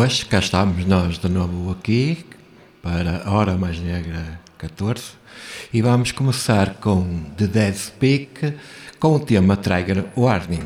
boas, cá estamos nós de novo aqui para a Hora Mais Negra 14 e vamos começar com The Dead Speak com o tema Trigger Warning.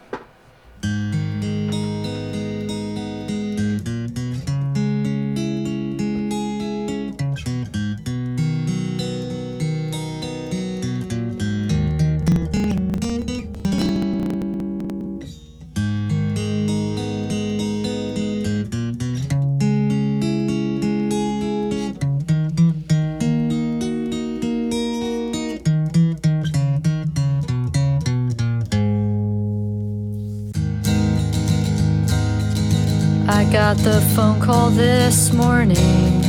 I got the phone call this morning.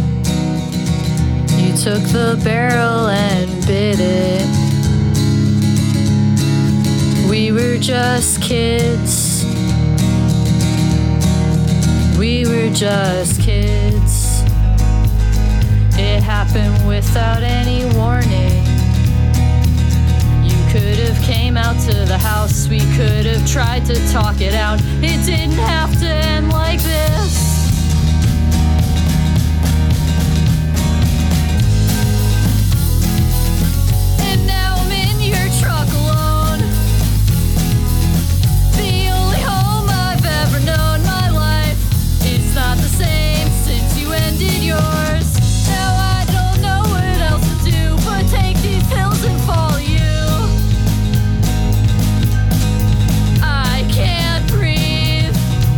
You took the barrel and bit it. We were just kids. We were just kids. It happened without any warning. You could have came out to the house. We could have tried to talk it out. It didn't have to end like this. And now I'm in your truck alone. The only home I've ever known. My life is not the same since you ended yours. Now I don't know what else to do but take these pills and follow you. I can't breathe.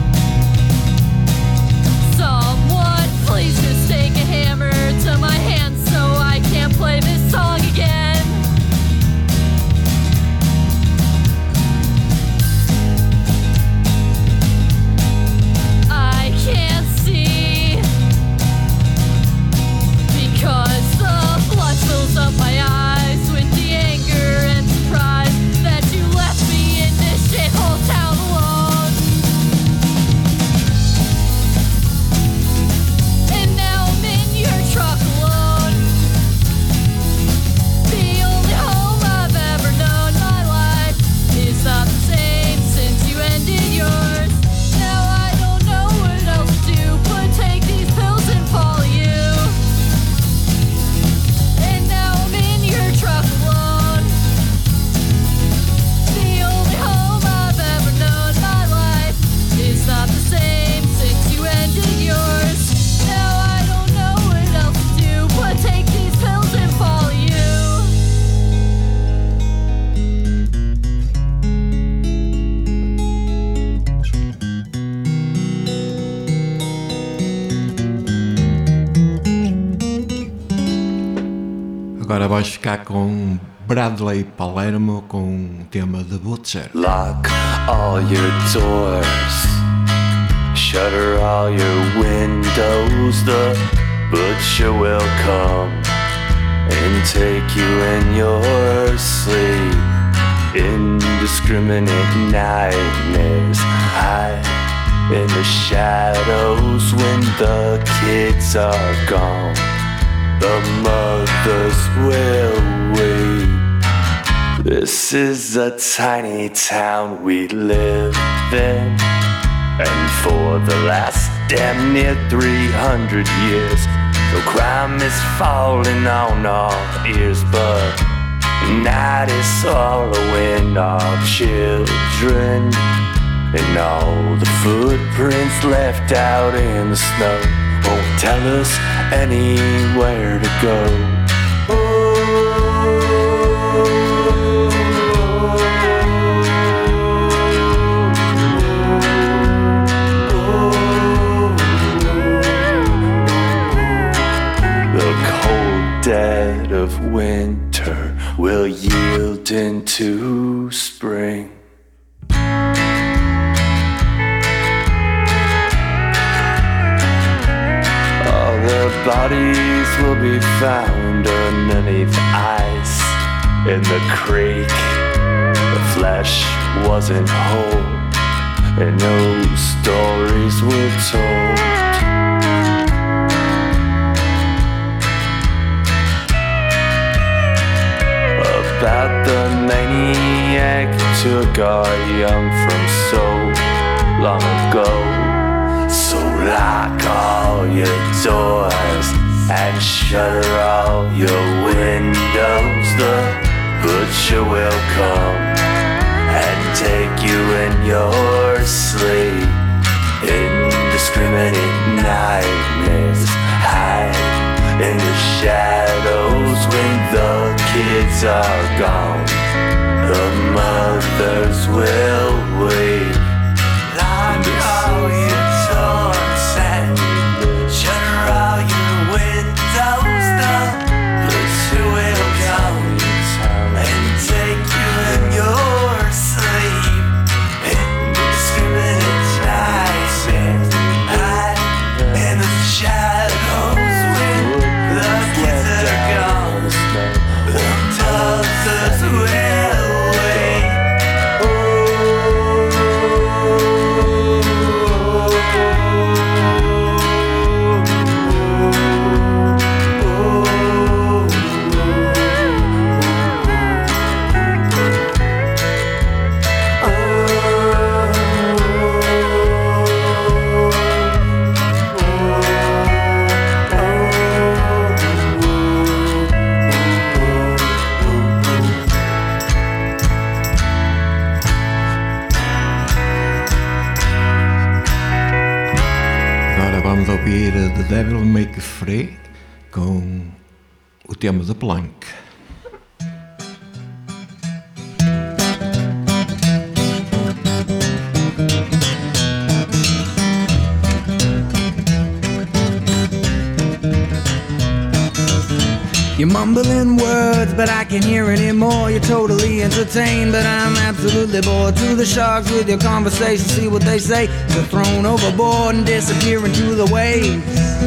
Someone please just take a hammer to my hand so I can't play this song again. I can't see because the blood fills up my eyes with the anger and surprise that you left me in this shithole town alone. And now I'm in your truck alone. The only home I've ever known. My life is not the same since you ended yours. Now I don't know what else to do but take these pills and follow you. And now I'm in your truck alone. The only home I've ever known. My life is not the same since you ended yours. Now I don't know what else to do but take these pills and follow you. Agora vais ficar com Bradley Palermo com o tema The Butcher. Lock all your doors, shutter all your windows. The butcher will come and take you in your sleep. Indiscriminate nightmares hide in the shadows when the kids are gone. The mothers will weep. This is a tiny town we live in, and for the last damn near 300 years, no crime is falling on our ears, but night is swallowing our children, and all the footprints left out in the snow won't tell us anywhere to go. The cold dead of winter will yield into spring. Their bodies will be found underneath ice in the creek. The flesh wasn't whole, and no stories were told. About the maniac who took our young from so long ago. So Lock all your doors and shutter all your windows. The butcher will come and take you in your sleep. Indiscriminate nightmares hide in the shadows when the kids are gone. The mothers will weep. Lock all your doors and shutter all your windows. The butcher will come and take you in your sleep. Indiscriminate nightmares hide in the shadows when the kids are gone. The mothers will wait. Agora vamos ouvir The Devil Make Us Free com o tema da Plank. You're mumbling words, but I can't hear anymore. You're totally entertained, but I'm absolutely bored. To the sharks with your conversation, see what they say. They're thrown overboard and disappear into the waves.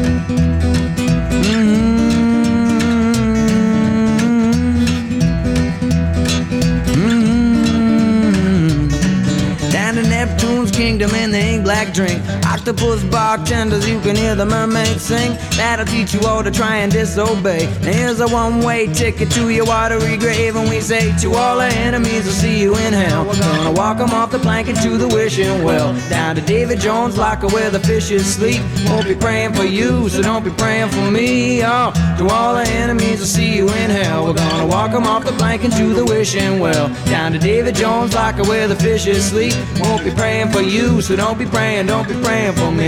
Down to Neptune's kingdom in the ink black drink. Octopus bartenders, you can hear the mermaids sing. That'll teach you all to try and disobey. Now here's a one-way ticket to your watery grave. And we say to all our enemies, we'll see you in hell. We're gonna walk them off the plank into the wishing well. Down to David Jones' locker where the fishes sleep. Won't be praying for you, so don't be praying for me. Oh, to all our enemies, we'll see you in hell. We're gonna walk them off the plank into the wishing well. Down to David Jones' locker where the fishes sleep. Won't be praying for you, so don't be praying for me.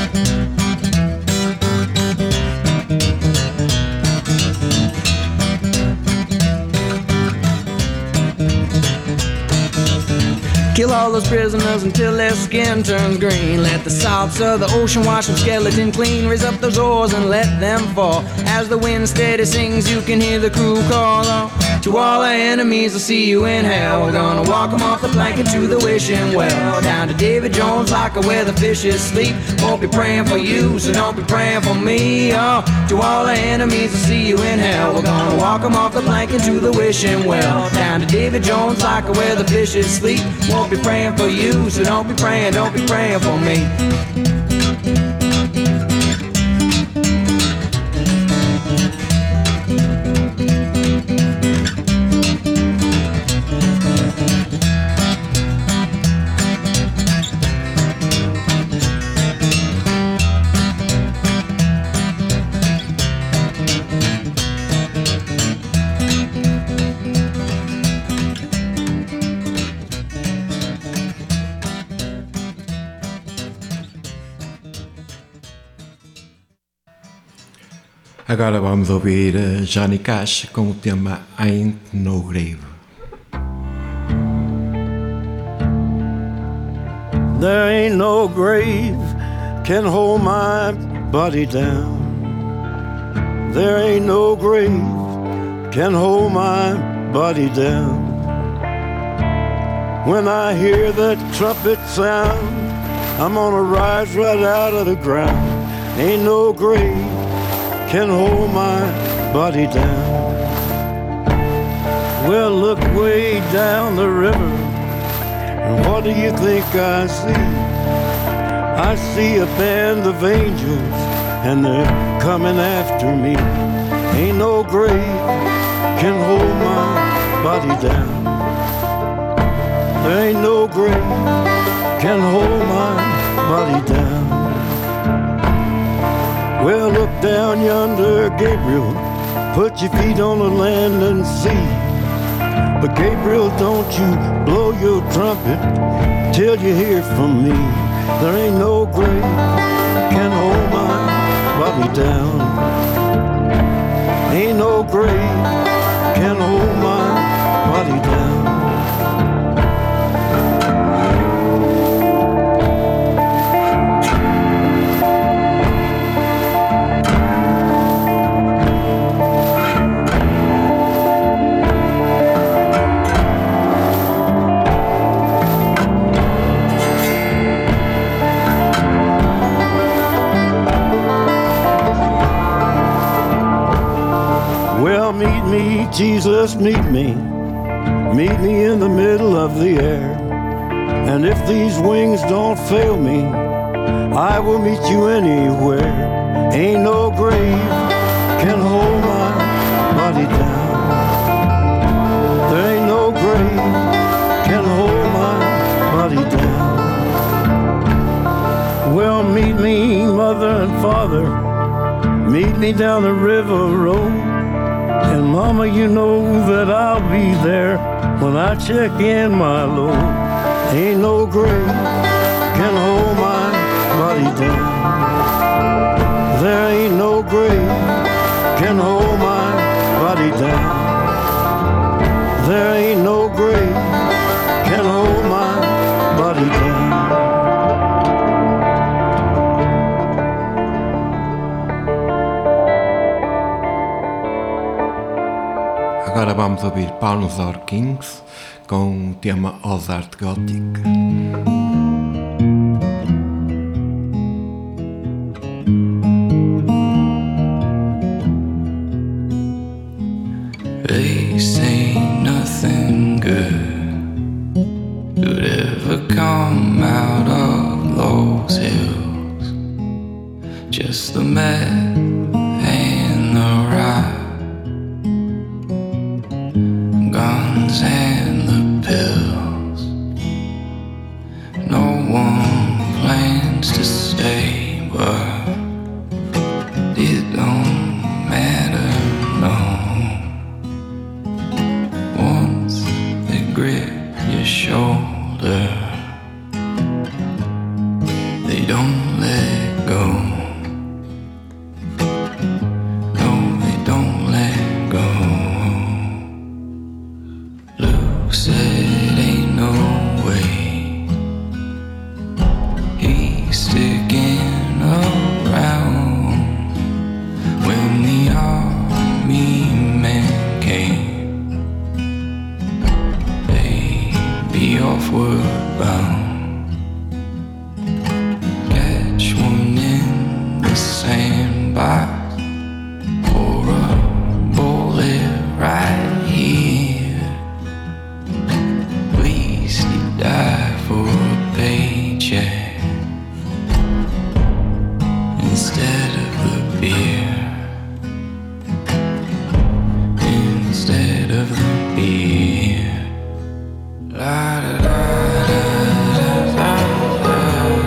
Kill all those prisoners until their skin turns green. Let the salts of the ocean wash them skeleton clean. Raise up those oars and let them fall. As the wind steady sings, you can hear the crew call out. To all our enemies, I'll see you in hell. We're gonna walk them off the plank into the wishing well. Down to David Jones' locker where the fishes sleep. Won't be praying for you, so don't be praying for me. Oh, to all our enemies, I'll see you in hell. We're gonna walk them off the plank into the wishing well. Down to David Jones' locker where the fishes sleep. Won't be praying for you, so don't be praying for me. Agora vamos ouvir Johnny Cash com o tema Ain't No Grave. There ain't no grave can hold my body down. There ain't no grave can hold my body down. When I hear that trumpet sound, I'm gonna rise right out of the ground. Ain't no grave can hold my body down. Well, look way down the river, and what do you think I see? I see a band of angels, and they're coming after me. Ain't no grave can hold my body down. There ain't no grave can hold my body down. Well, look down yonder, Gabriel. Put your feet on the land and see. But Gabriel, don't you blow your trumpet till you hear from me. There ain't no grave can hold my body down. Ain't no grave can hold my body down. Meet me, Jesus, meet me. Meet me in the middle of the air. And if these wings don't fail me, I will meet you anywhere. Ain't no grave can hold my body down. There ain't no grave can hold my body down. Well, meet me, mother and father. Meet me down the river road. And mama, you know that I'll be there when I check in my load. Ain't no grave can hold my body down. There ain't no grave can hold my body down. There ain't no grave can hold my body down. Agora vamos ouvir Paunosaur Kings com o tema Ozart Gothic. They say nothing good could ever come out of those hills. Just the meth and the rye, guns and the pills. No one plans to stay, but it don't matter, no. Once they grip your shoulder, they don't let go. No, they don't let go. Luke said ain't no way. He's sticking around. When the army men came, they'd be offward bound. Catch one in the sandbox or a bullet right here. At least you die for a paycheck instead of the beer. Instead of the beer. La da da da da da da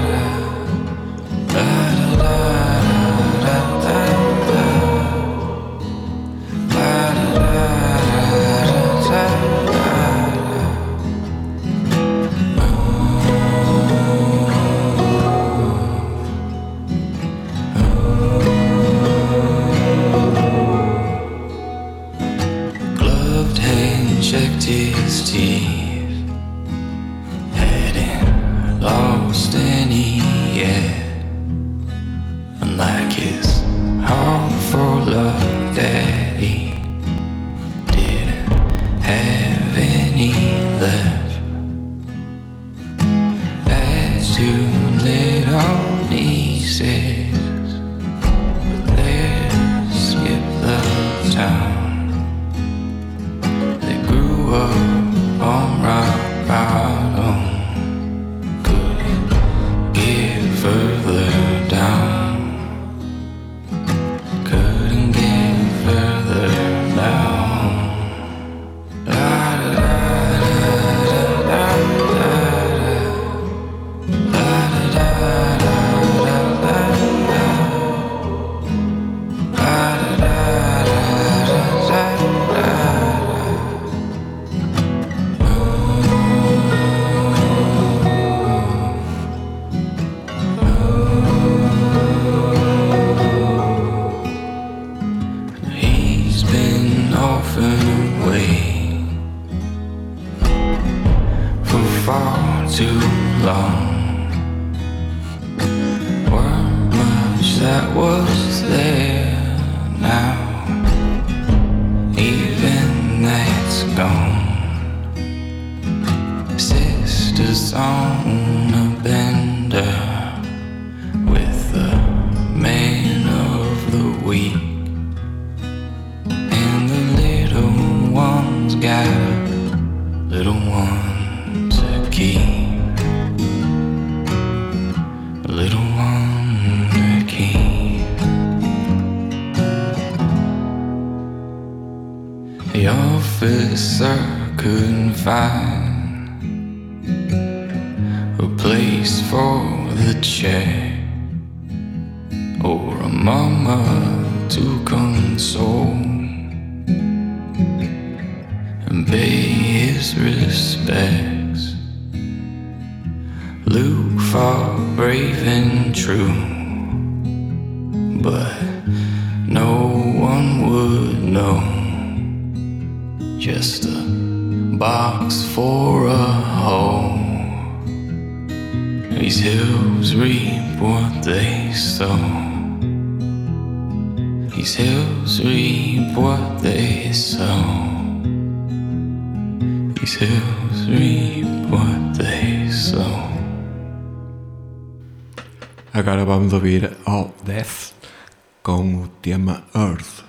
da da da da da. La da da da da da. Gloved hand checked his teeth, hadn't lost any yet. Unlike his heart for love that he didn't have any left. That's too late on, he says, but let's skip the town. They grew up on rock bottom, couldn't get further down, couldn't get The officer couldn't find a place for the check or a mama to console and pay his respects. Luke fought brave and true, but no one would know. Just a box for a hole. These hills reap what they sow. These hills reap what they sow. These hills reap what they sow. Agora vamos ouvir All Death com o tema Earth.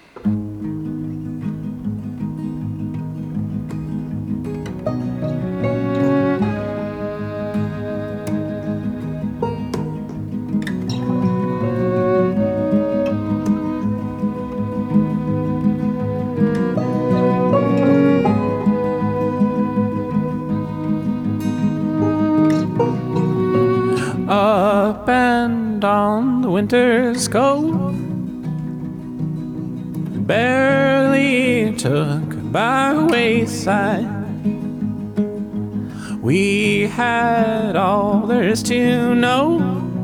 Up and down the winter's cold, barely took by wayside. We had all there's to know,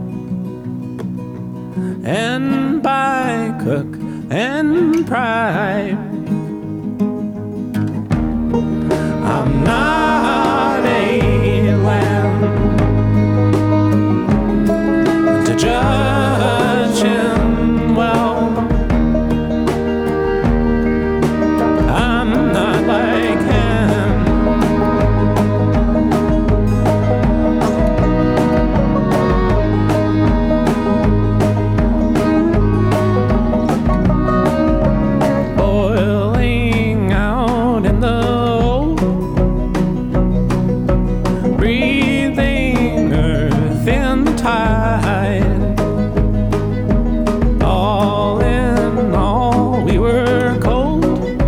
and by cook and pride. I'm not a lamb to judge him well. I'm not like him. Boiling out in the old, breathing earth in the tide. All in all, we were cold.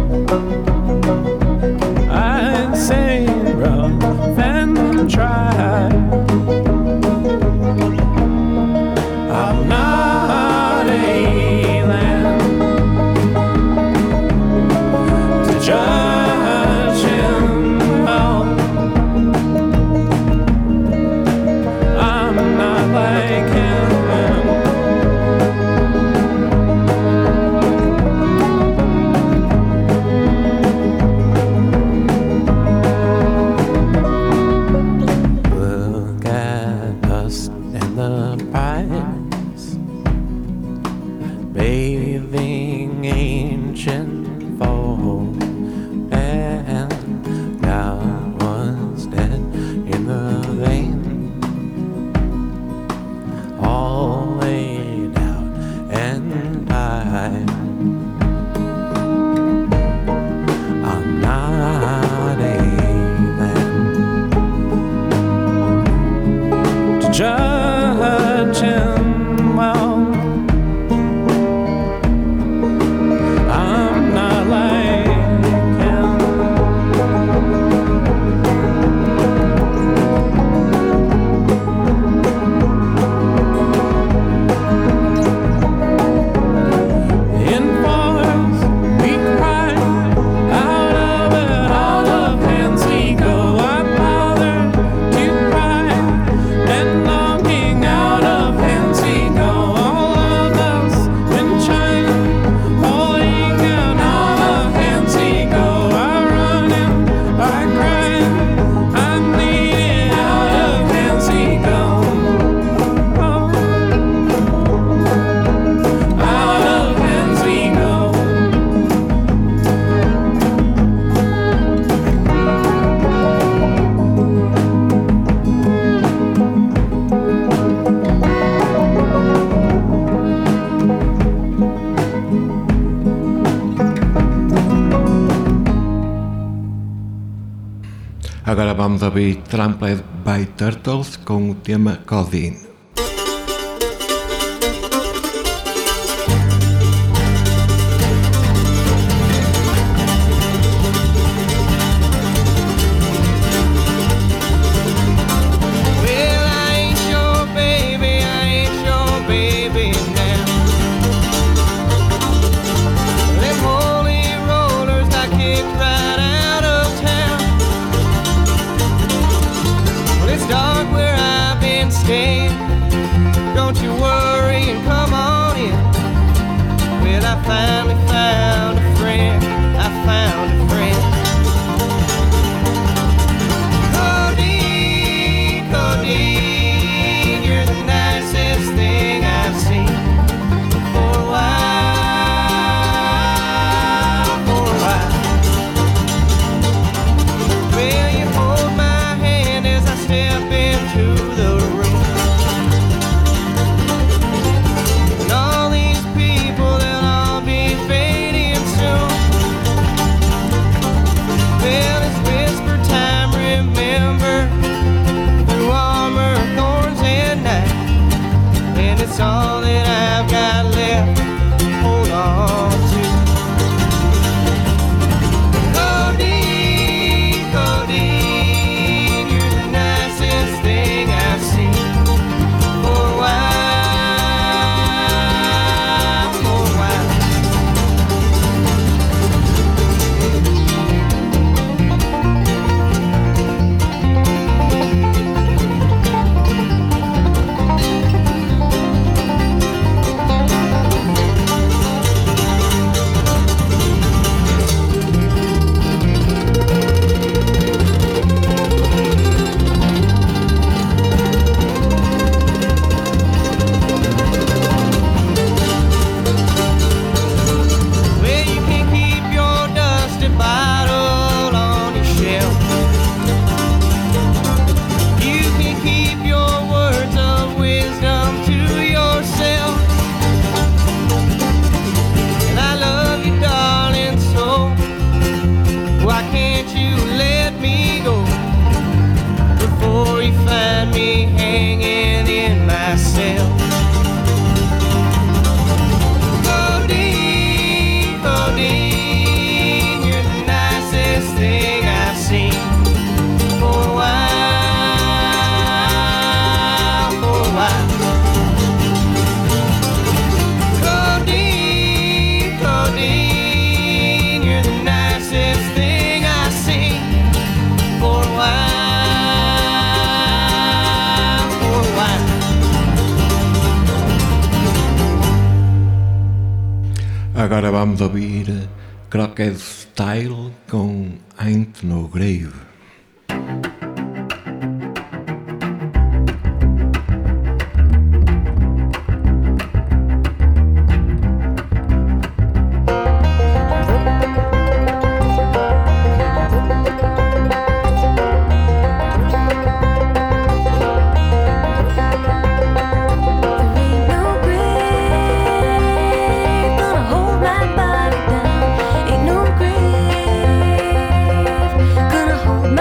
I'd say rough and dry. I'm not a lamb to judge him well. I'm not like him. Look at us in the pipes, bathing ancient folk, and God was dead in the vein, all laid out and died. I'm not a man to judge him well. I'm not like him. In force we cry, out of it all of hands we go. Our Father to cry, and longing out of hands we go. All of us in China, falling down out of hands we go. I'm running, I'm crying, I'm bleeding, out of hands we go. Oh, out of hands we go. Agora vamos ouvir Trampled by Turtles com o tema Codeine. finally found a friend. I found a friend. Codeine, codeine, you're the nicest thing I've seen for a while, for a while. Well, you hold my hand as I step into the room. And all these people, they'll all be fading soon. Well, it's whisper time, remember, through armor, thorns, and night. And it's all that I've got left, hold on to. Codeine, codeine, you're the nicest thing I've seen for a while, for a while. Well, you can keep your dusty bottle on your shelf. You can keep your words of wisdom to yourself. And I love you, darling, so why can't you let me go before you find me hanging in my cell? Codeine, codeine, you're the nicest thing I've seen for a while, for a while. Codeine, codeine, you're the nicest thing I've seen for a while, for a while. Agora vamos ouvir Crockett Style com Ain't No Grave. Ain't no grave gonna hold my body down. Ain't no grave gonna hold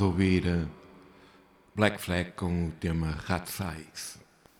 Vamos ouvir Black Flag com o tema Rat Size.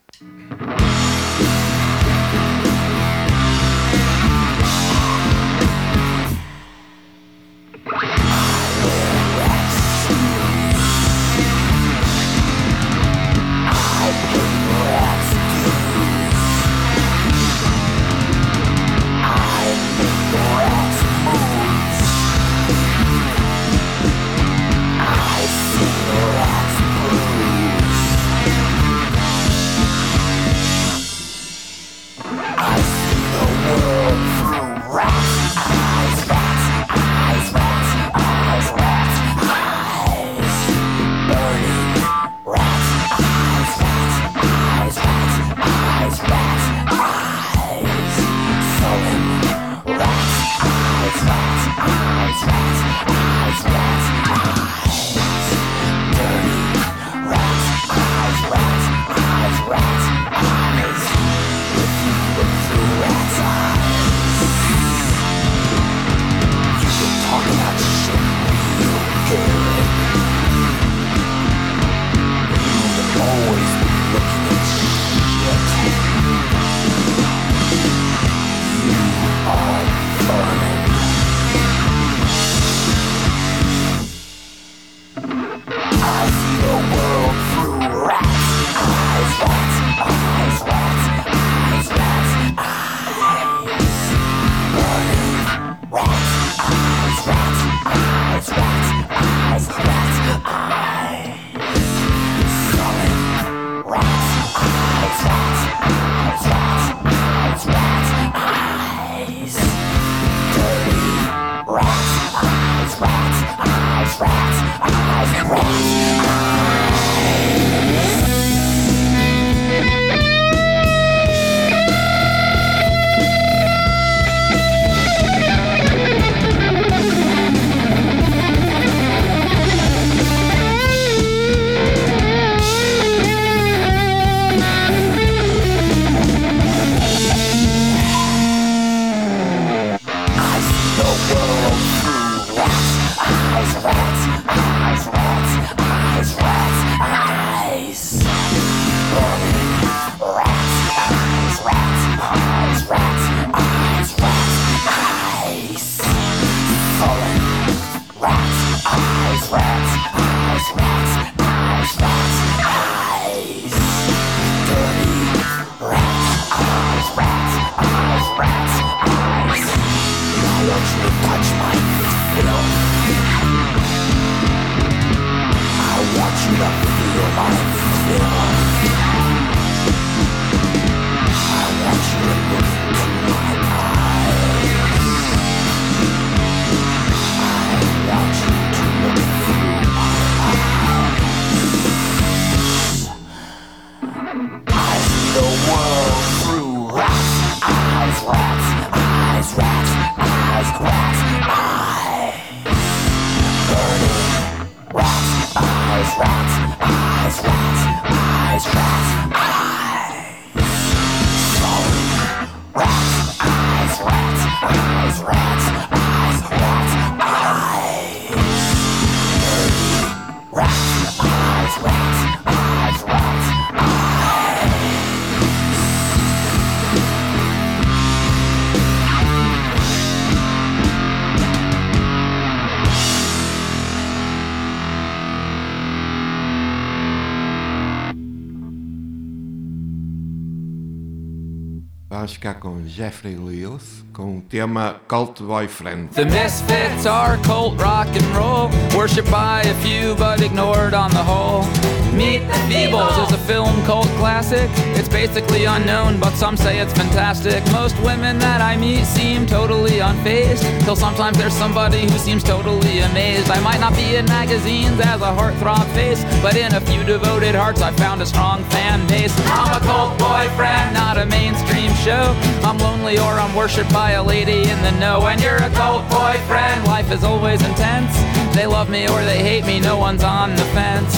Vamos ficar com Jeffrey Lewis com o tema Cult Boyfriend. The Misfits are cult rock and roll, worshipped by a few but ignored on the whole. Meet the Feebles is a film cult classic. It's basically unknown, but some say it's fantastic. Most women that I meet seem totally unfazed, till sometimes there's somebody who seems totally amazed. I might not be in magazines as a heartthrob face, but in a few devoted hearts I found a strong fan base. I'm a cult boyfriend, not a mainstream show. I'm lonely or I'm worshipped by a lady in the know. And you're a cult boyfriend, life is always intense. They love me or they hate me, no one's on the fence.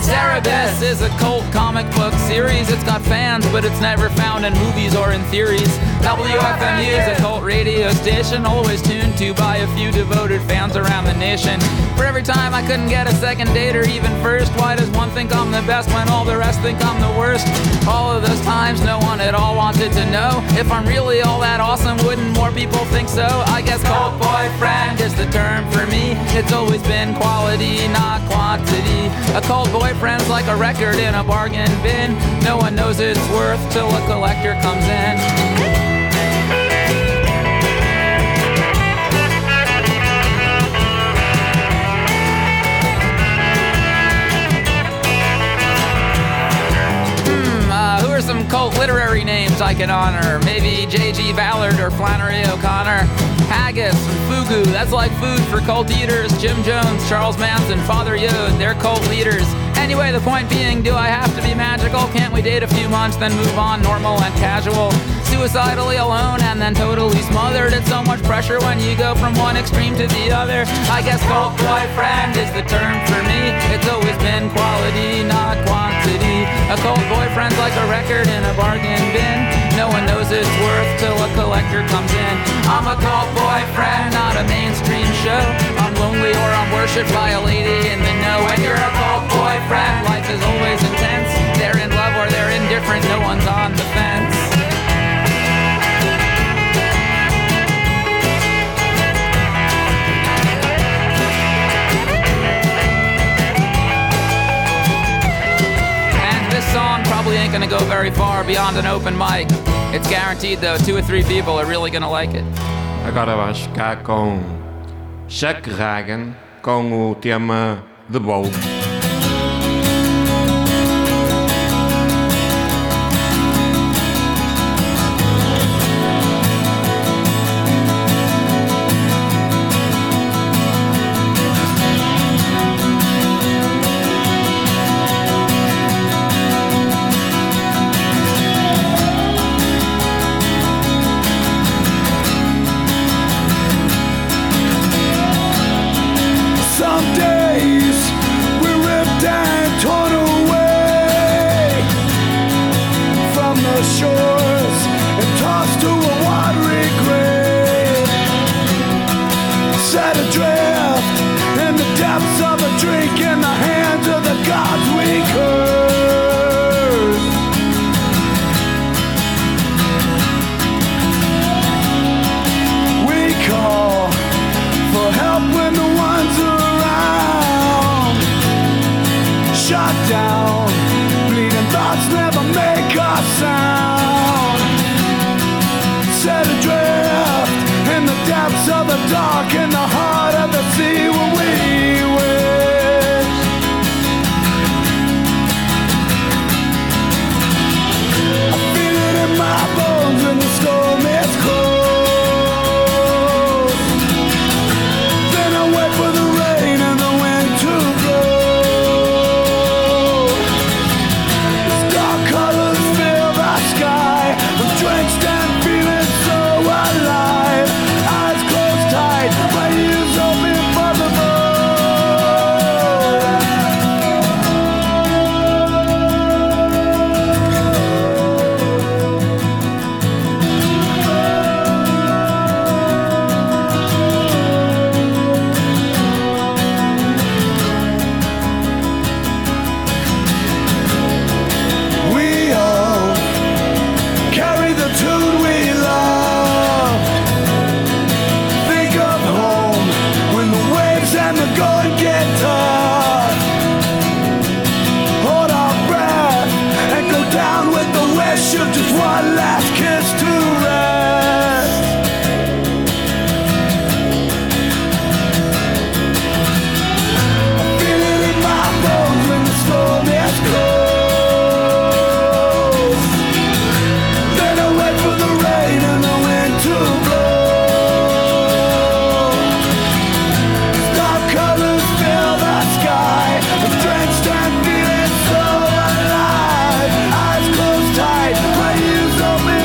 Cerebus is a cult comic book series. It's got fans, but it's never found in movies or in theories. WFMU is a cult radio station, always tuned to by a few devoted fans around the nation. For every time I couldn't get a second date or even first, why does one think I'm the best when all the rest think I'm the worst? All of those times no one at all wanted to know if I'm really all that awesome, wouldn't more people think so? I guess cult boyfriend is the term for me. It's always been quality, not quantity. A cult boyfriend's like a record in a bargain bin. No one knows its worth till a collector comes in. Who are some cult literary names I can honor? Maybe J.G. Ballard or Flannery O'Connor. Haggis and fugu, that's like food for cult eaters. Jim Jones, Charles Manson, Father Yod, they're cult leaders. Anyway, the point being, do I have to be magical? Can't we date a few months, then move on, normal and casual? Suicidally alone and then totally smothered. It's so much pressure when you go from one extreme to the other. I guess cult boyfriend is the term for me. It's always been quality, not quantity. A cult boyfriend's like a record in a bargain bin. No one knows its worth till a collector comes in. I'm a cult boyfriend, not a mainstream show. I'm lonely or I'm worshipped by a lady in the know. When you're a cult boyfriend, life is always intense. They're in love or they're indifferent, no one's on the fence. Song probably ain't gonna go very far beyond an open mic. It's guaranteed though, 2 or 3 people are really gonna like it. Agora vamos ficar com Chuck Ragan com o tema The Bowl. Eyes closed tight, my ears open.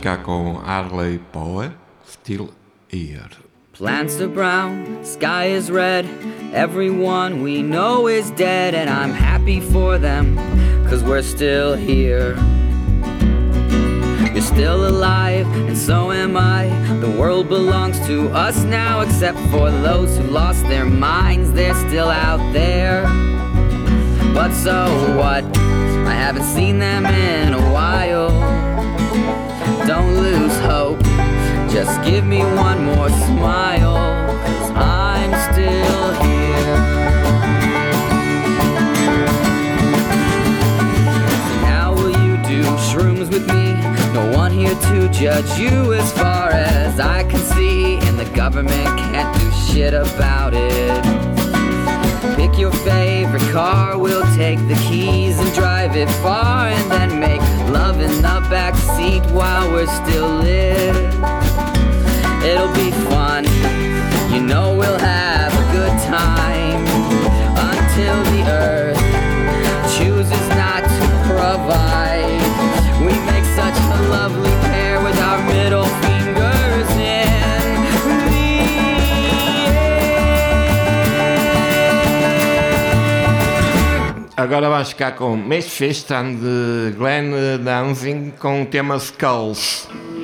ficar com Harley Poe, Still Here. Plants are brown, sky is red, everyone we know is dead, and I'm happy for them, 'cause we're still here. You're still alive, and so am I. The world belongs to us now, except for those who lost their minds. They're still out there. But so what? I haven't seen them in a while. Don't lose hope, just give me one more smile, 'cause I'm still here. So now will you do shrooms with me? No one here to judge you as far as I can see, and the government can't do shit about it. Pick your favorite car, we'll take the keys and drive it far, and then make love in the back seat while we're still lit. It'll be fun, you know we'll have a good time, until the earth chooses not to provide. We make such a lovely pair with our middle fingers in the air. Agora vamos ficar com Miss Fist and Glenn Danzig com o tema Skulls.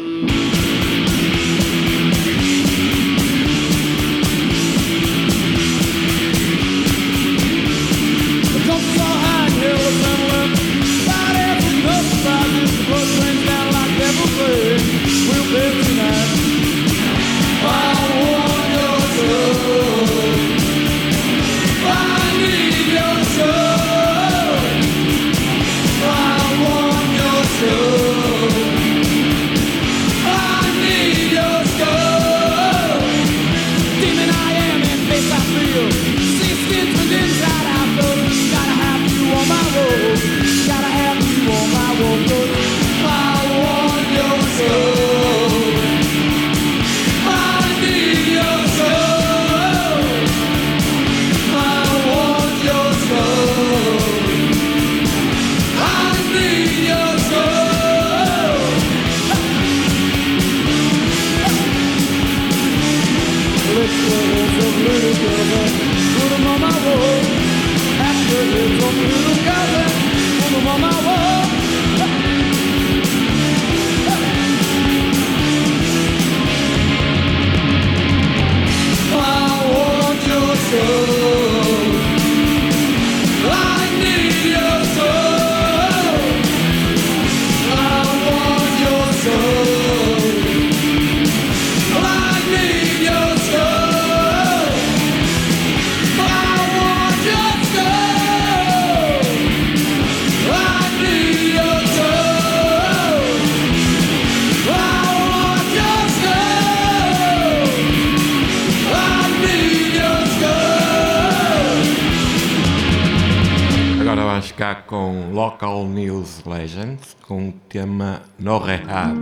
Ficar com Local News Legends com o tema No Rehab.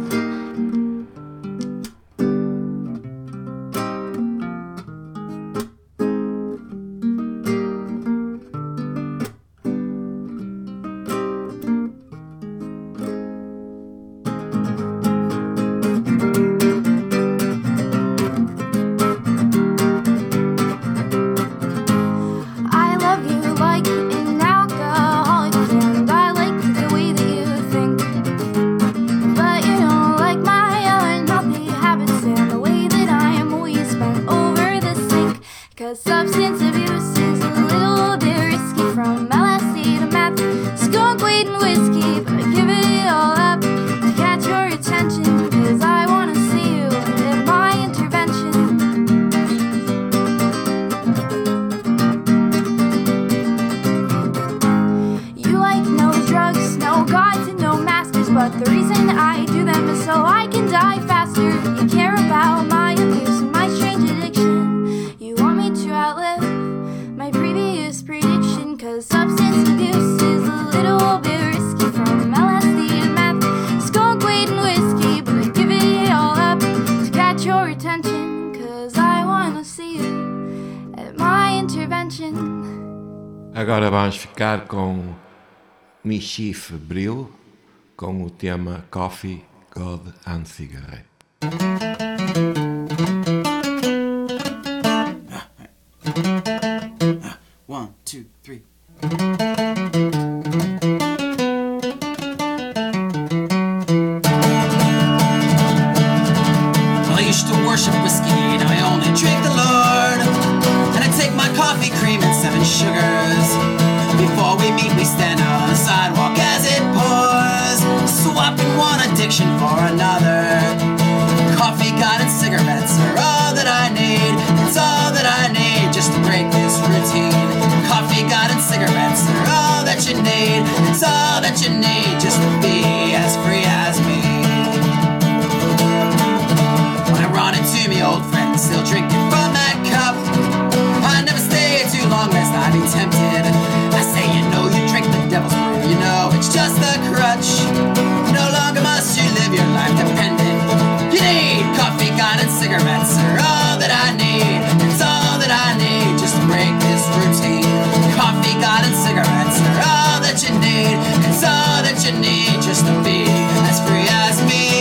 Agora vamos ficar com Michif Brill com o tema Coffee God and Cigarette. One, two, three. Well, I used to worship whiskey, now I only drink the Lord. And I take my coffee cream and 7 sugars. Before we meet, we stand out on the sidewalk as it pours, swapping one addiction for another. Coffee, God, and cigarettes are all that I need. It's all that I need just to break this routine. Coffee, God, and cigarettes are all that you need. It's all that you need just to be as free as me. When I run into me old friends still drinking from that cup, I never stay too long lest I be tempted. I say, you know you drink the devil's brew, you know it's just a crutch. No longer must you live your life dependent. You need coffee, God, and cigarettes are all that I need. It's all that I need just to break this routine. Coffee, God, and cigarettes are all that you need. It's all that you need just to be as free as me.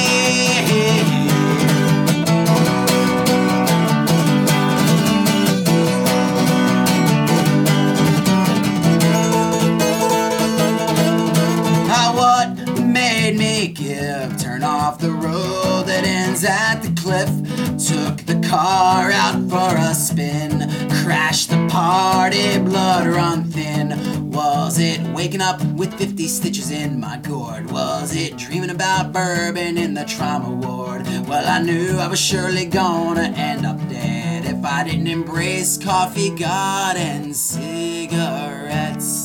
Turn off the road that ends at the cliff. Took the car out for a spin. Crashed the party, blood run thin. Was it waking up with 50 stitches in my gourd? Was it dreaming about bourbon in the trauma ward? Well, I knew I was surely gonna end up dead if I didn't embrace coffee, God, and cigarettes.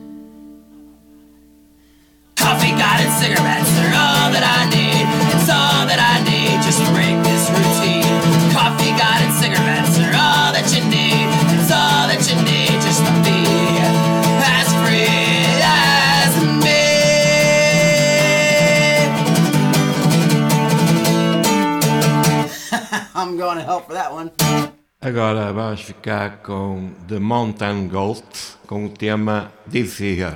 Coffee, God, and cigarettes are all that I need. It's all that I need just to break this routine. Coffee, God, and cigarettes are all that you need. It's all that you need just to be as free as me. I'm going to help for that one. Agora vamos ficar com The Mountain Goat, com o tema This Year.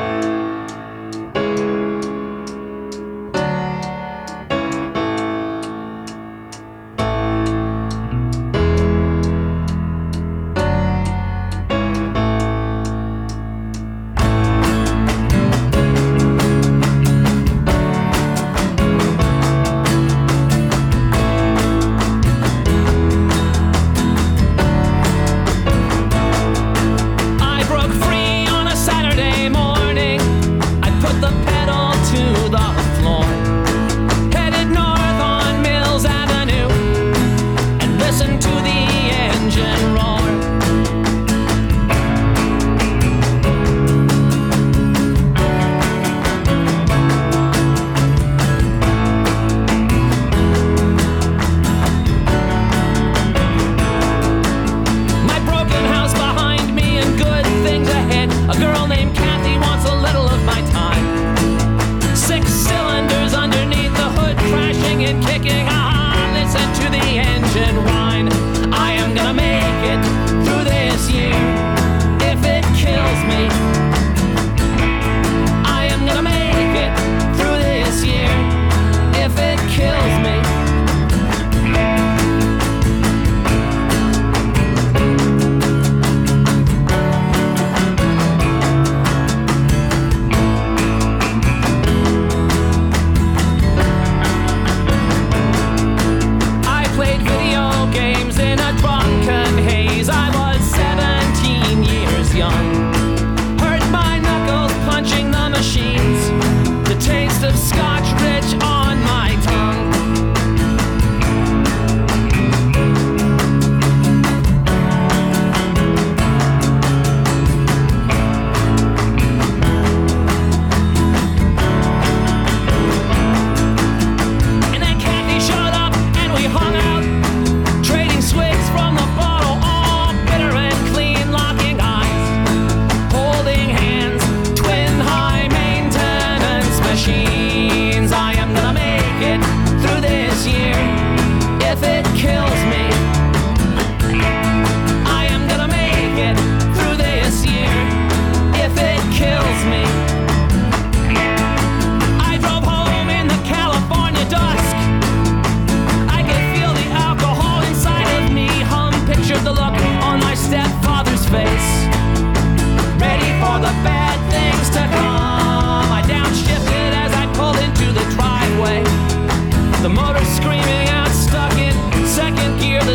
I broke free on a Saturday morning. California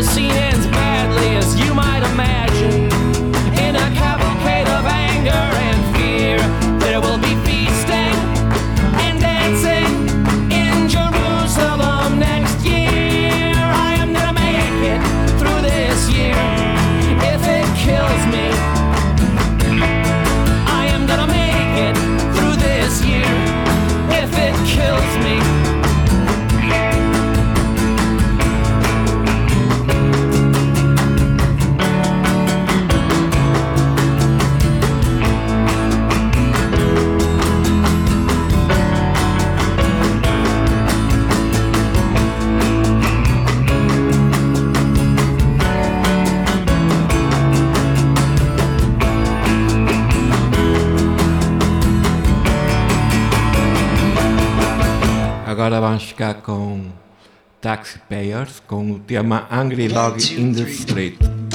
the scene ends badly, as you might imagine. In a cavalcade of anger and fear, there will be feasting and dancing in Jerusalem next year. I am gonna make it through this year if it kills me. I am gonna make it through this year if it kills me. Agora vamos ficar com Taxpayers, com o tema Angry Dog in the Street.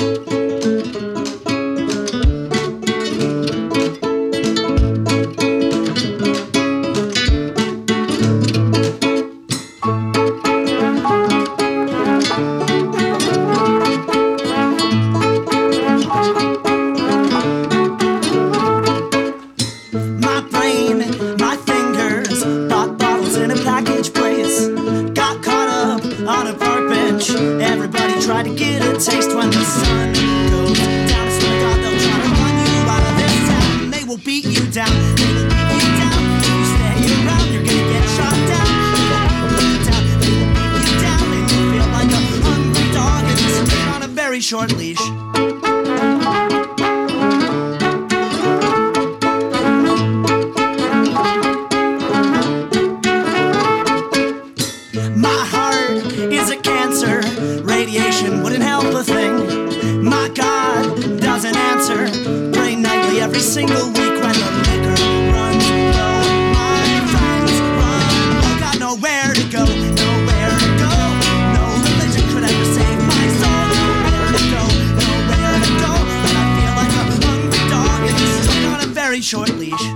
My brain, my fingers, bought bottles in a package place. Got caught up on a park bench. Everybody tried to get a taste when the sun goes down. So I thought they'll try to run you out of this town. They will beat you down. They will beat you down. If you stay around, you're gonna get shot down. They will beat you down. They will beat you down. They will feel like a hungry dog and sit on a very short leash. My heart is a cancer. Radiation wouldn't help a thing. My God doesn't answer. Pray nightly every single week when the liquor runs low. My friends run low. Got nowhere to go. Nowhere to go. No religion could ever save my soul. Nowhere to go. Nowhere to go. And I feel like a hungry dog and stuck on a very short leash.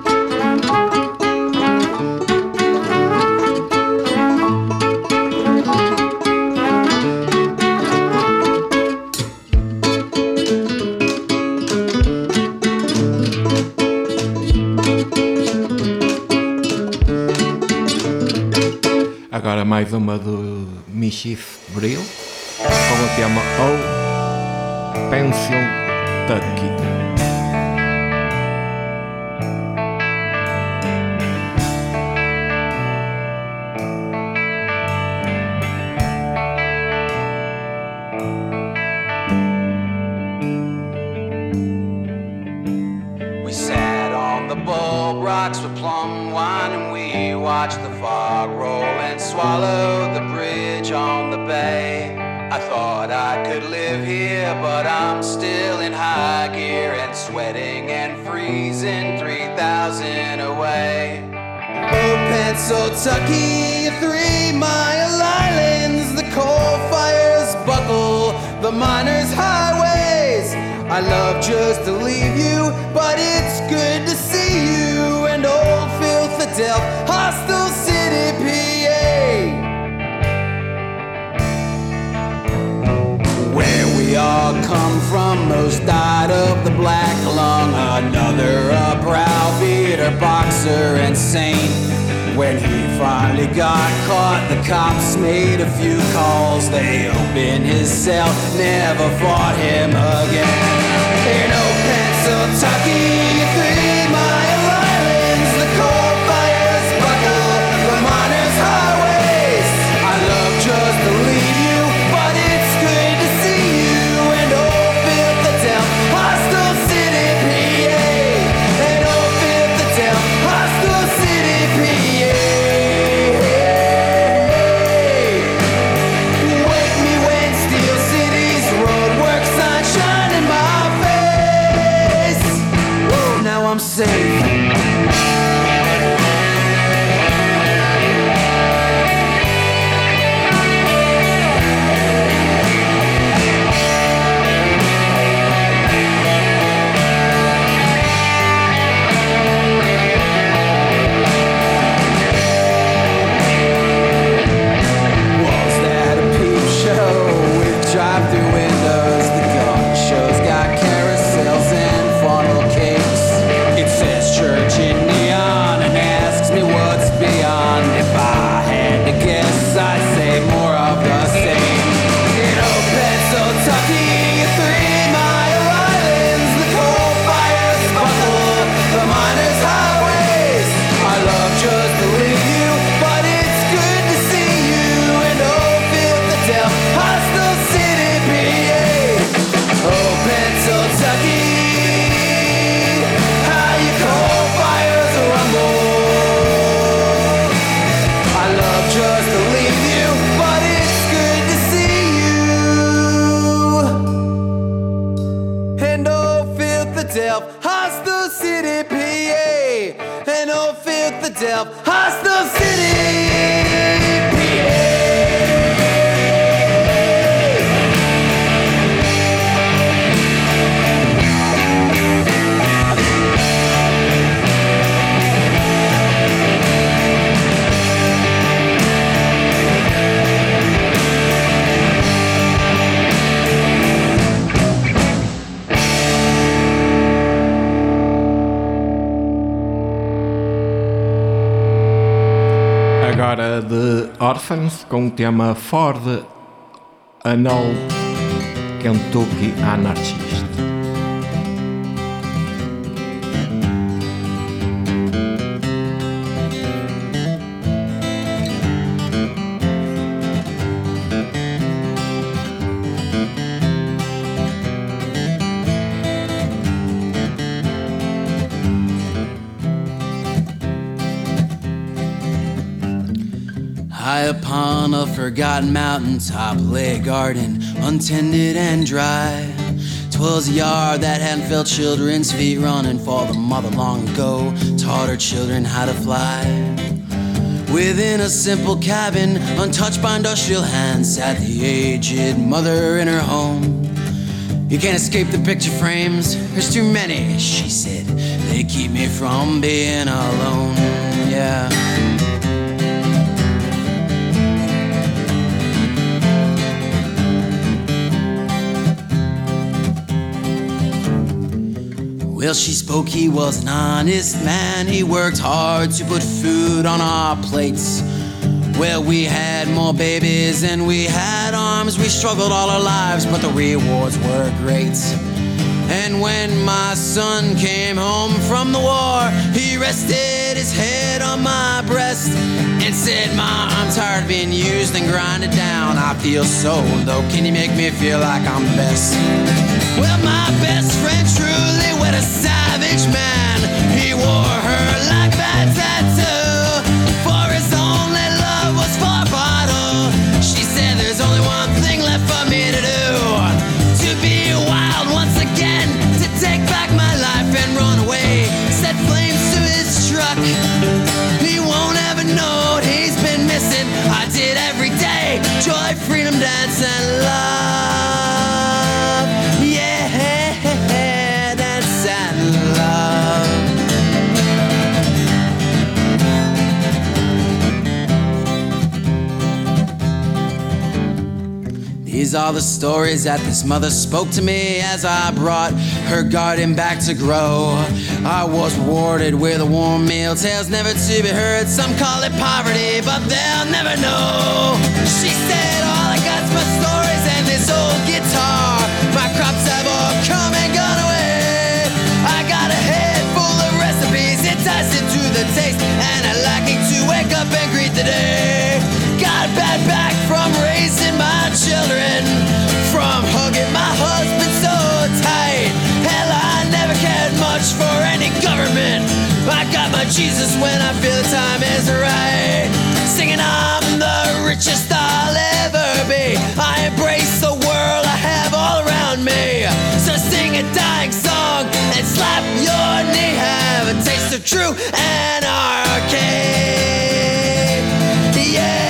Agora mais uma do Michif Brill, com o tema Oh Pencil Tucky. We sat on the bulb rocks with plum wine and we watched the fog roll and swallow the bridge on the bay. I thought I could live here, but I'm still in high gear and sweating and freezing 3,000 away. Oh, Pennsylvania, 3 mile islands, the coal fires buckle, the miners' highways. I love just to leave you, but it's good to see you. And old Philadelphia, Hostel City, PA, where we all come from. Most died of the black lung, another a browbeater, boxer and saint. When he finally got caught, the cops made a few calls. They opened his cell, never fought him again. In old Pennsylvania, 3 mile islands, the coal fires buckle, the miners' highways. I love just to leave you, but it's good to see you. And old Philadelphia, Hostel City, PA. And old Philadelphia, Hostel City, PA. Wake me when Steel City's roadworks sunshine in my Delft, Hostel City, PA. Agora de Orphans com o tema Ford an Old Kentucky Anarchist. High upon a forgotten mountaintop lay a garden, untended and dry. 'Twas a yard that hadn't felt children's feet running, for the mother long ago taught her children how to fly. Within a simple cabin, untouched by industrial hands, sat the aged mother in her home. You can't escape the picture frames, there's too many, she said. They keep me from being alone, yeah. Well, she spoke, he was an honest man. He worked hard to put food on our plates. Well, we had more babies than we had arms. We struggled all our lives, but the rewards were great. And when my son came home from the war, he rested his head on my breast and said, "Ma, I'm tired of being used and grinded down. I feel so low, can you make me feel like I'm best?" Well, my best friend truly wed a savage man. He wore her like that tattoo, for his only love was for bottle. She said, "There's only one thing left for me to do, to be wild once again, to take back my life and run away." Set flames to his truck, he won't ever know what he's been missing. I did every day, joy, freedom, dance, and love. Yeah, dance and love. These are the stories that this mother spoke to me as I brought her garden back to grow. I was rewarded with a warm meal, tales never to be heard. Some call it poverty, but they'll never know. She said, "All I got's my stories and this old guitar. My crops have all come and gone away. I got a head full of recipes, enticing to the taste, and I liking to wake up and greet the day. Got a bad back from raising my children, from hugging my husband so tight. Hell, I never cared much for any government. I got my Jesus when I feel the time is right. Singing I'm the richest I'll ever be. I embrace the world I have all around me. So sing a dying song and slap your knee. Have a taste of true anarchy. Yeah.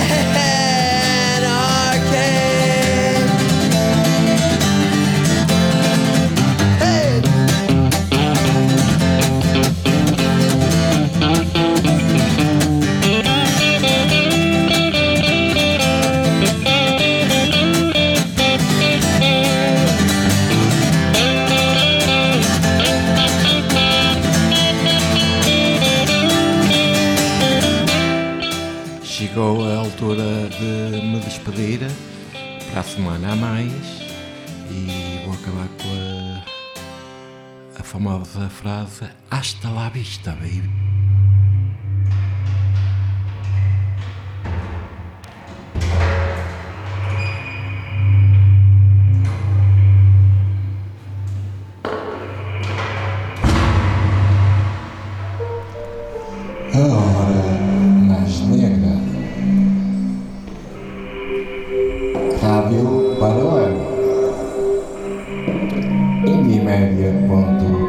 Chegou a altura de me despedir, para a semana a mais, e vou acabar com a famosa frase "Hasta la vista, baby". A hora mais negra. Rádio para o ano. Indiemedia.com